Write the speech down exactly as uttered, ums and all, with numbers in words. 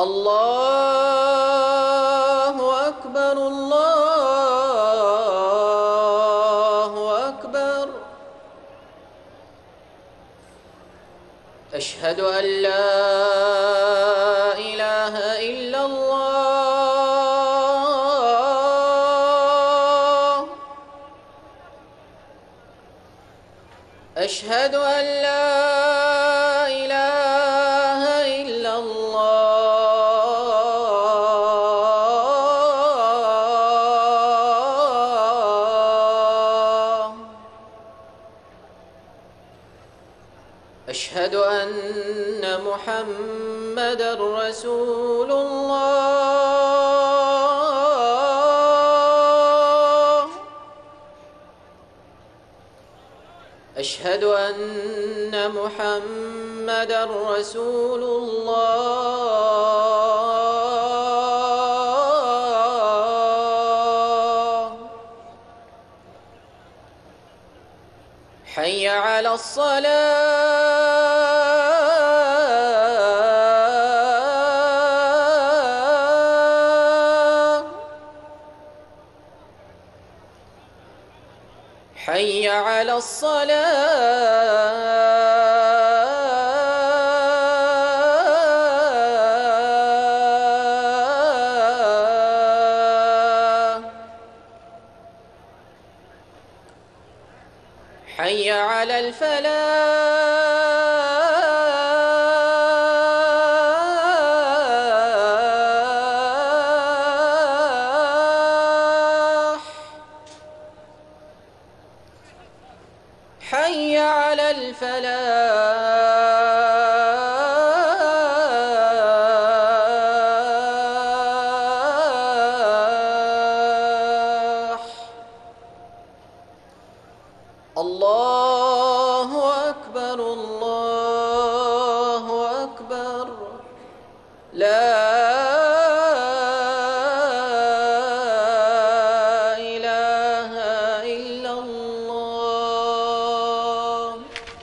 الله أكبر الله أكبر. أشهد أن لا إله إلا الله. أشهد أن لا إله إلا الله. أشهد أن محمدًا رسول الله. أشهد أن محمدًا رسول الله. حي على الصلاة. حي على الصلاة. حي على الفلاح. حي على الفلاح. الله